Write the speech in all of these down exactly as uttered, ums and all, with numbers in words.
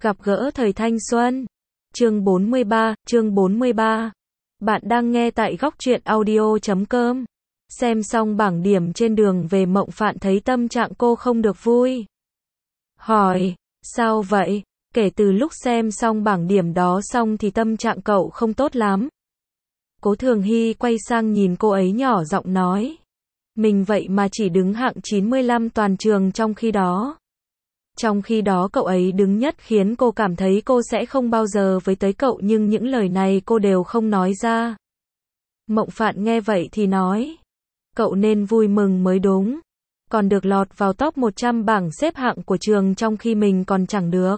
Gặp gỡ thời thanh xuân. Chương bốn mươi ba, chương bốn mươi ba. Bạn đang nghe tại góc truyện audio chấm com. Xem xong bảng điểm trên đường về, Mộng Phạn thấy tâm trạng cô không được vui. Hỏi, sao vậy? Kể từ lúc xem xong bảng điểm đó xong thì tâm trạng cậu không tốt lắm. Cố Thường Hy quay sang nhìn cô ấy nhỏ giọng nói. Mình vậy mà chỉ đứng hạng chín mươi lăm toàn trường trong khi đó. Trong khi đó cậu ấy đứng nhất khiến cô cảm thấy cô sẽ không bao giờ với tới cậu, nhưng những lời này cô đều không nói ra. Mộng Phạn nghe vậy thì nói. Cậu nên vui mừng mới đúng. Còn được lọt vào top một trăm bảng xếp hạng của trường trong khi mình còn chẳng được.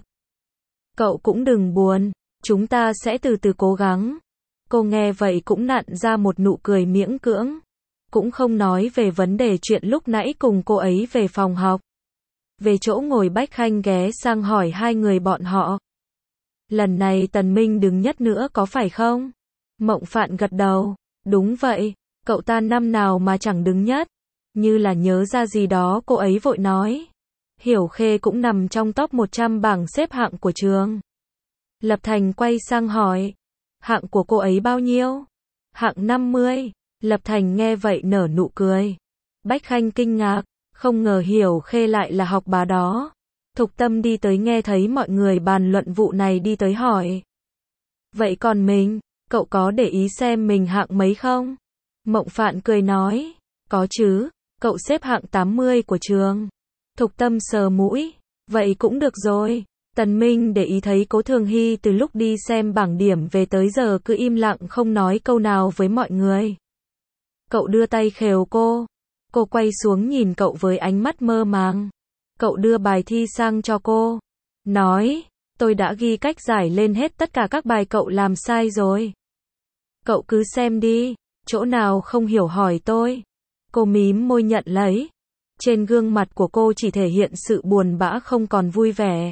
Cậu cũng đừng buồn, chúng ta sẽ từ từ cố gắng. Cô nghe vậy cũng nặn ra một nụ cười miễn cưỡng. Cũng không nói về vấn đề chuyện lúc nãy cùng cô ấy về phòng học. Về chỗ ngồi, Bách Khanh ghé sang hỏi hai người bọn họ. Lần này Tần Minh đứng nhất nữa có phải không? Mộng Phạn gật đầu. Đúng vậy, cậu ta năm nào mà chẳng đứng nhất. Như là nhớ ra gì đó cô ấy vội nói. Hiểu Khê cũng nằm trong top một trăm bảng xếp hạng của trường. Lập Thành quay sang hỏi. Hạng của cô ấy bao nhiêu? Hạng năm mươi. Lập Thành nghe vậy nở nụ cười. Bách Khanh kinh ngạc. Không ngờ Hiểu Khê lại là học bá đó. Thục Tâm đi tới nghe thấy mọi người bàn luận vụ này đi tới hỏi. Vậy còn mình, cậu có để ý xem mình hạng mấy không? Mộng Phạn cười nói. Có chứ, cậu xếp hạng tám mươi của trường. Thục Tâm sờ mũi. Vậy cũng được rồi. Tần Minh để ý thấy Cố Thường Hy từ lúc đi xem bảng điểm về tới giờ cứ im lặng không nói câu nào với mọi người. Cậu đưa tay khều cô. Cô quay xuống nhìn cậu với ánh mắt mơ màng. Cậu đưa bài thi sang cho cô. Nói, tôi đã ghi cách giải lên hết tất cả các bài cậu làm sai rồi. Cậu cứ xem đi, chỗ nào không hiểu hỏi tôi. Cô mím môi nhận lấy. Trên gương mặt của cô chỉ thể hiện sự buồn bã không còn vui vẻ.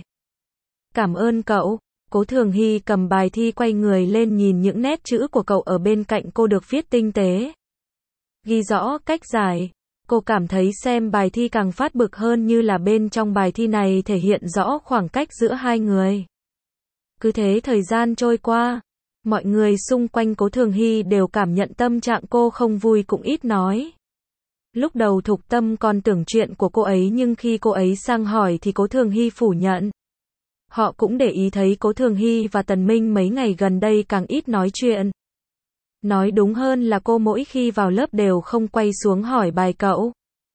Cảm ơn cậu. Cố Thường Hy cầm bài thi quay người lên nhìn những nét chữ của cậu ở bên cạnh cô được viết tinh tế. Ghi rõ cách giải. Cô cảm thấy xem bài thi càng phát bực hơn, như là bên trong bài thi này thể hiện rõ khoảng cách giữa hai người. Cứ thế thời gian trôi qua. Mọi người xung quanh Cố Thường Hy đều cảm nhận tâm trạng cô không vui cũng ít nói. Lúc đầu Thục Tâm còn tưởng chuyện của cô ấy, nhưng khi cô ấy sang hỏi thì Cố Thường Hy phủ nhận. Họ cũng để ý thấy Cố Thường Hy và Tần Minh mấy ngày gần đây càng ít nói chuyện. Nói đúng hơn là cô mỗi khi vào lớp đều không quay xuống hỏi bài cậu.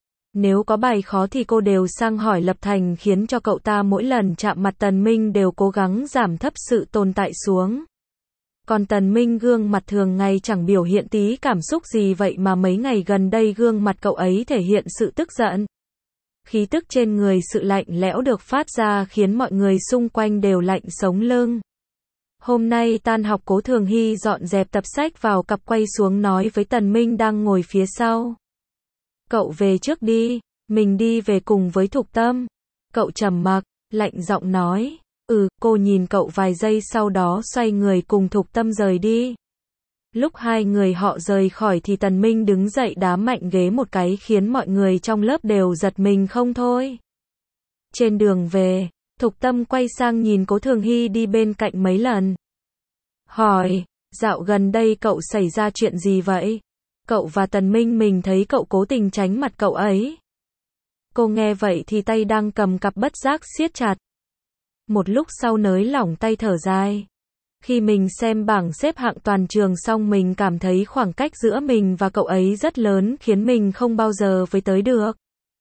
Nếu có bài khó thì cô đều sang hỏi Lập Thành, khiến cho cậu ta mỗi lần chạm mặt Tần Minh đều cố gắng giảm thấp sự tồn tại xuống. Còn Tần Minh gương mặt thường ngày chẳng biểu hiện tí cảm xúc gì, vậy mà mấy ngày gần đây gương mặt cậu ấy thể hiện sự tức giận. Khí tức trên người, sự lạnh lẽo được phát ra khiến mọi người xung quanh đều lạnh sống lưng. Hôm nay tan học, Cố Thường Hy dọn dẹp tập sách vào cặp quay xuống nói với Tần Minh đang ngồi phía sau. Cậu về trước đi, mình đi về cùng với Thục Tâm. Cậu trầm mặc, lạnh giọng nói. Ừ, cô nhìn cậu vài giây sau đó xoay người cùng Thục Tâm rời đi. Lúc hai người họ rời khỏi thì Tần Minh đứng dậy đá mạnh ghế một cái khiến mọi người trong lớp đều giật mình không thôi. Trên đường về, Thục Tâm quay sang nhìn Cố Thường Hy đi bên cạnh mấy lần. Hỏi, dạo gần đây cậu xảy ra chuyện gì vậy? Cậu và Tần Minh, mình thấy cậu cố tình tránh mặt cậu ấy. Cô nghe vậy thì tay đang cầm cặp bất giác siết chặt. Một lúc sau nới lỏng tay thở dài. Khi mình xem bảng xếp hạng toàn trường xong, mình cảm thấy khoảng cách giữa mình và cậu ấy rất lớn, khiến mình không bao giờ với tới được.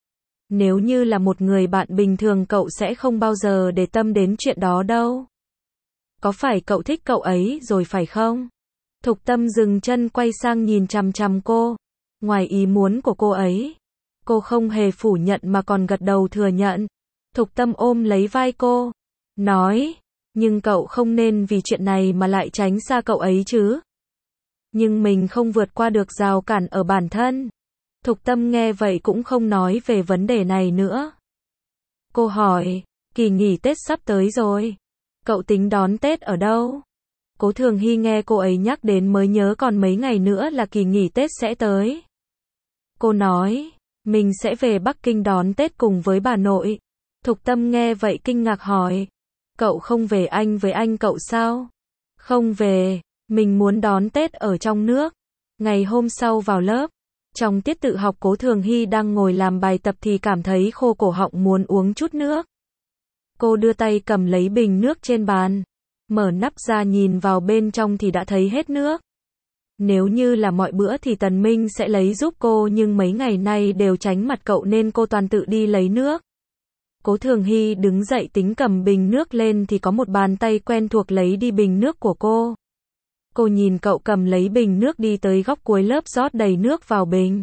Nếu như là một người bạn bình thường cậu sẽ không bao giờ để tâm đến chuyện đó đâu. Có phải cậu thích cậu ấy rồi phải không? Thục Tâm dừng chân quay sang nhìn chằm chằm cô. Ngoài ý muốn của cô ấy, cô không hề phủ nhận mà còn gật đầu thừa nhận. Thục Tâm ôm lấy vai cô, nói, nhưng cậu không nên vì chuyện này mà lại tránh xa cậu ấy chứ. Nhưng mình không vượt qua được rào cản ở bản thân. Thục Tâm nghe vậy cũng không nói về vấn đề này nữa. Cô hỏi, kỳ nghỉ Tết sắp tới rồi. Cậu tính đón Tết ở đâu? Cố Thường Hy nghe cô ấy nhắc đến mới nhớ còn mấy ngày nữa là kỳ nghỉ Tết sẽ tới. Cô nói, mình sẽ về Bắc Kinh đón Tết cùng với bà nội. Thục Tâm nghe vậy kinh ngạc hỏi, Cậu không về Anh với anh cậu sao? Không về, mình muốn đón Tết ở trong nước. Ngày hôm sau vào lớp, trong tiết tự học Cố Thường Hy đang ngồi làm bài tập thì cảm thấy khô cổ họng muốn uống chút nước. Cô đưa tay cầm lấy bình nước trên bàn, mở nắp ra nhìn vào bên trong thì đã thấy hết nước. Nếu như là mọi bữa thì Tần Minh sẽ lấy giúp cô nhưng mấy ngày nay đều tránh mặt cậu nên cô toàn tự đi lấy nước. Cố Thường Hy đứng dậy tính cầm bình nước lên thì có một bàn tay quen thuộc lấy đi bình nước của cô. Cô nhìn cậu cầm lấy bình nước đi tới góc cuối lớp rót đầy nước vào bình.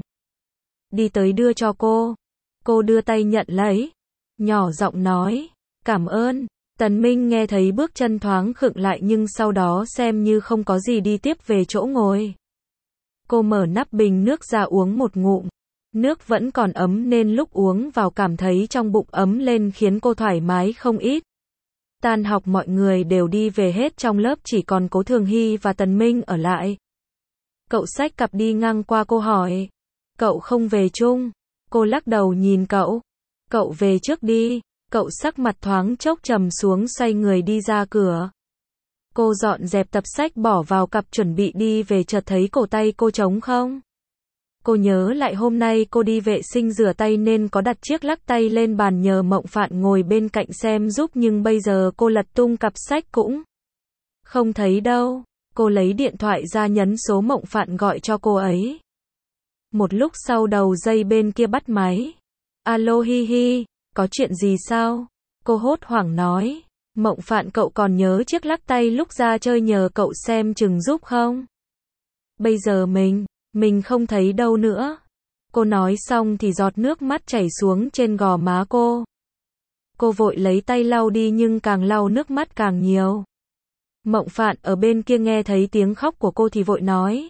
Đi tới đưa cho cô. Cô đưa tay nhận lấy. Nhỏ giọng nói, cảm ơn. Tần Minh nghe thấy bước chân thoáng khựng lại nhưng sau đó xem như không có gì đi tiếp về chỗ ngồi. Cô mở nắp bình nước ra uống một ngụm. Nước vẫn còn ấm nên lúc uống vào cảm thấy trong bụng ấm lên khiến cô thoải mái không ít. Tan học mọi người đều đi về hết trong lớp chỉ còn Cố Thường Hy và Tần Minh ở lại. Cậu xách cặp đi ngang qua cô hỏi. Cậu không về chung. Cô lắc đầu nhìn cậu. Cậu về trước đi. Cậu sắc mặt thoáng chốc trầm xuống xoay người đi ra cửa. Cô dọn dẹp tập sách bỏ vào cặp chuẩn bị đi về chợt thấy cổ tay cô trống không. Cô nhớ lại hôm nay cô đi vệ sinh rửa tay nên có đặt chiếc lắc tay lên bàn nhờ Mộng Phạn ngồi bên cạnh xem giúp nhưng bây giờ cô lật tung cặp sách cũng không thấy đâu. Cô lấy điện thoại ra nhấn số Mộng Phạn gọi cho cô ấy. Một lúc sau đầu dây bên kia bắt máy. Alo Hi Hi, có chuyện gì sao? Cô hốt hoảng nói. Mộng Phạn cậu còn nhớ chiếc lắc tay lúc ra chơi nhờ cậu xem chừng giúp không? Bây giờ mình, mình không thấy đâu nữa. Cô nói xong thì giọt nước mắt chảy xuống trên gò má cô. Cô vội lấy tay lau đi nhưng càng lau nước mắt càng nhiều. Mộng Phạn ở bên kia nghe thấy tiếng khóc của cô thì vội nói.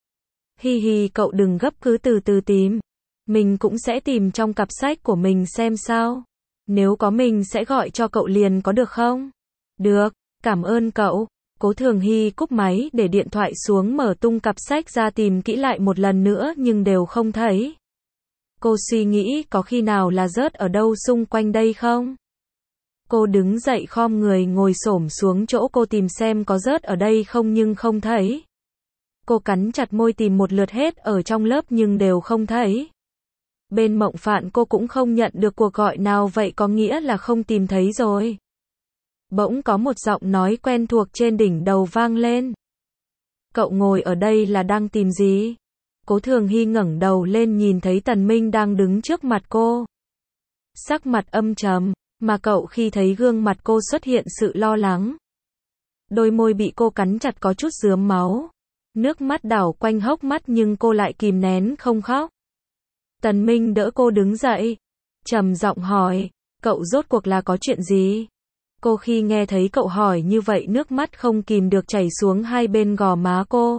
Hi hi cậu đừng gấp cứ từ từ tìm. Mình cũng sẽ tìm trong cặp sách của mình xem sao. Nếu có mình sẽ gọi cho cậu liền có được không? Được, cảm ơn cậu. Cố Thường Hy cúp máy để điện thoại xuống mở tung cặp sách ra tìm kỹ lại một lần nữa nhưng đều không thấy. Cô suy nghĩ có khi nào là rớt ở đâu xung quanh đây không? Cô đứng dậy khom người ngồi xổm xuống chỗ cô tìm xem có rớt ở đây không nhưng không thấy. Cô cắn chặt môi tìm một lượt hết ở trong lớp nhưng đều không thấy. Bên Mộng Phạn cô cũng không nhận được cuộc gọi nào vậy có nghĩa là không tìm thấy rồi. Bỗng có một giọng nói quen thuộc trên đỉnh đầu vang lên. Cậu ngồi ở đây là đang tìm gì? Cố Thường Hy ngẩng đầu lên nhìn thấy Tần Minh đang đứng trước mặt cô. Sắc mặt âm trầm, mà cậu khi thấy gương mặt cô xuất hiện sự lo lắng. Đôi môi bị cô cắn chặt có chút rướm máu. Nước mắt đảo quanh hốc mắt nhưng cô lại kìm nén không khóc. Tần Minh đỡ cô đứng dậy. Trầm giọng hỏi, cậu rốt cuộc là có chuyện gì? Cô khi nghe thấy cậu hỏi như vậy nước mắt không kìm được chảy xuống hai bên gò má cô.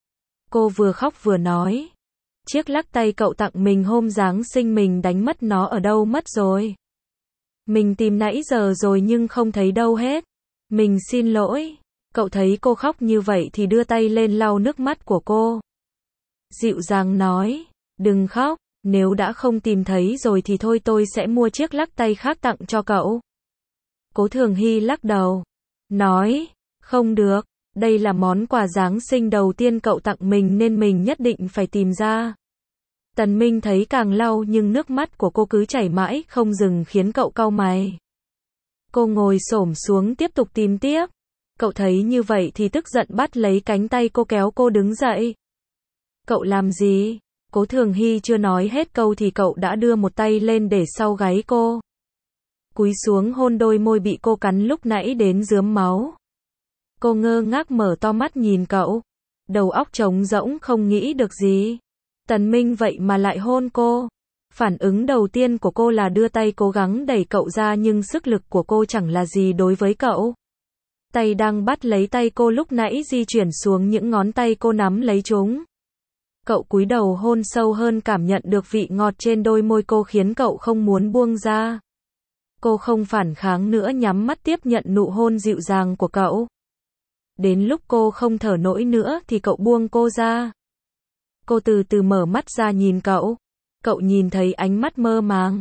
Cô vừa khóc vừa nói. Chiếc lắc tay cậu tặng mình hôm Giáng sinh mình đánh mất nó ở đâu mất rồi. Mình tìm nãy giờ rồi nhưng không thấy đâu hết. Mình xin lỗi. Cậu thấy cô khóc như vậy thì đưa tay lên lau nước mắt của cô. Dịu dàng nói, đừng khóc, nếu đã không tìm thấy rồi thì thôi tôi sẽ mua chiếc lắc tay khác tặng cho cậu. Cố Thường Hy lắc đầu, nói, không được, đây là món quà Giáng sinh đầu tiên cậu tặng mình nên mình nhất định phải tìm ra. Tần Minh thấy càng lau nhưng nước mắt của cô cứ chảy mãi không dừng khiến cậu cau mày. Cô ngồi xổm xuống tiếp tục tìm tiếp. Cậu thấy như vậy thì tức giận bắt lấy cánh tay cô kéo cô đứng dậy. Cậu làm gì? Cố Thường Hy chưa nói hết câu thì cậu đã đưa một tay lên để sau gáy cô. Cúi xuống hôn đôi môi bị cô cắn lúc nãy đến rướm máu. Cô ngơ ngác mở to mắt nhìn cậu. Đầu óc trống rỗng không nghĩ được gì. Tần Minh vậy mà lại hôn cô. Phản ứng đầu tiên của cô là đưa tay cố gắng đẩy cậu ra nhưng sức lực của cô chẳng là gì đối với cậu. Tay đang bắt lấy tay cô lúc nãy di chuyển xuống những ngón tay cô nắm lấy chúng. Cậu cúi đầu hôn sâu hơn cảm nhận được vị ngọt trên đôi môi cô khiến cậu không muốn buông ra. Cô không phản kháng nữa nhắm mắt tiếp nhận nụ hôn dịu dàng của cậu. Đến lúc cô không thở nổi nữa thì cậu buông cô ra. Cô từ từ mở mắt ra nhìn cậu. Cậu nhìn thấy ánh mắt mơ màng.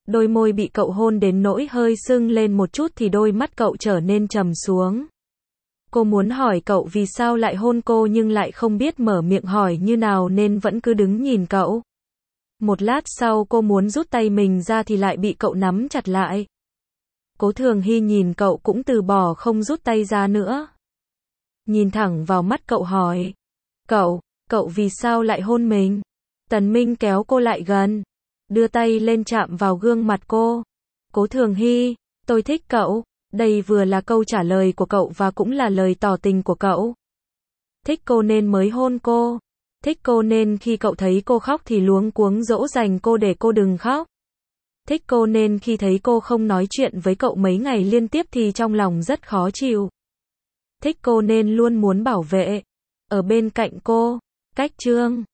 Đôi môi bị cậu hôn đến nỗi hơi sưng lên một chút thì đôi mắt cậu trở nên trầm xuống. Cô muốn hỏi cậu vì sao lại hôn cô nhưng lại không biết mở miệng hỏi như nào nên vẫn cứ đứng nhìn cậu. Một lát sau cô muốn rút tay mình ra thì lại bị cậu nắm chặt lại. Cố Thường Hy nhìn cậu cũng từ bỏ không rút tay ra nữa. Nhìn thẳng vào mắt cậu hỏi. Cậu, cậu vì sao lại hôn mình? Tần Minh kéo cô lại gần, đưa tay lên chạm vào gương mặt cô. Cố Thường Hy, tôi thích cậu. Đây vừa là câu trả lời của cậu và cũng là lời tỏ tình của cậu. Thích cô nên mới hôn cô. Thích cô nên khi cậu thấy cô khóc thì luống cuống dỗ dành cô để cô đừng khóc. Thích cô nên khi thấy cô không nói chuyện với cậu mấy ngày liên tiếp thì trong lòng rất khó chịu. Thích cô nên luôn muốn bảo vệ, ở bên cạnh cô. Cách chương